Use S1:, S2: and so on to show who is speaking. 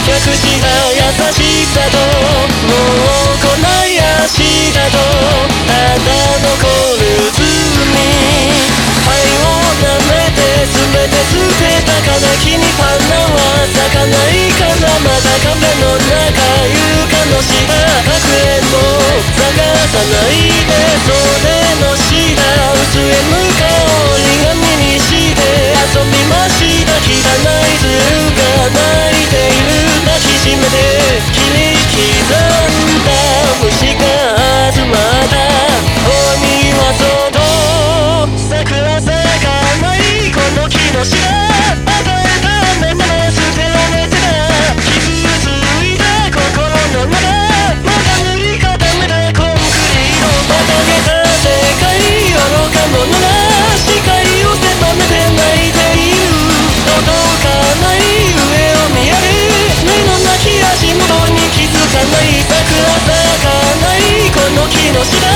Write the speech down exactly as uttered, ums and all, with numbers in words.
S1: した優しさともう来ない明日とただ残る罪愛を舐めて全て捨てたかな君花は咲かないからまだ壁の中床の下かくれんぼ探さないで袖の下薄れぬ香りが身にして遊びました汚いズルが泣いている抱きしめて切り刻んだ虫が集まったお庭外桜咲かないこの木の下与えた目まで捨てられてた傷ついた心の中まだ塗り固めたコンクリート馬鹿げた世界愚か者が視界を狭めて泣いている届かない上を見上げ目のなき足元に気づかない桜咲かないこの木の下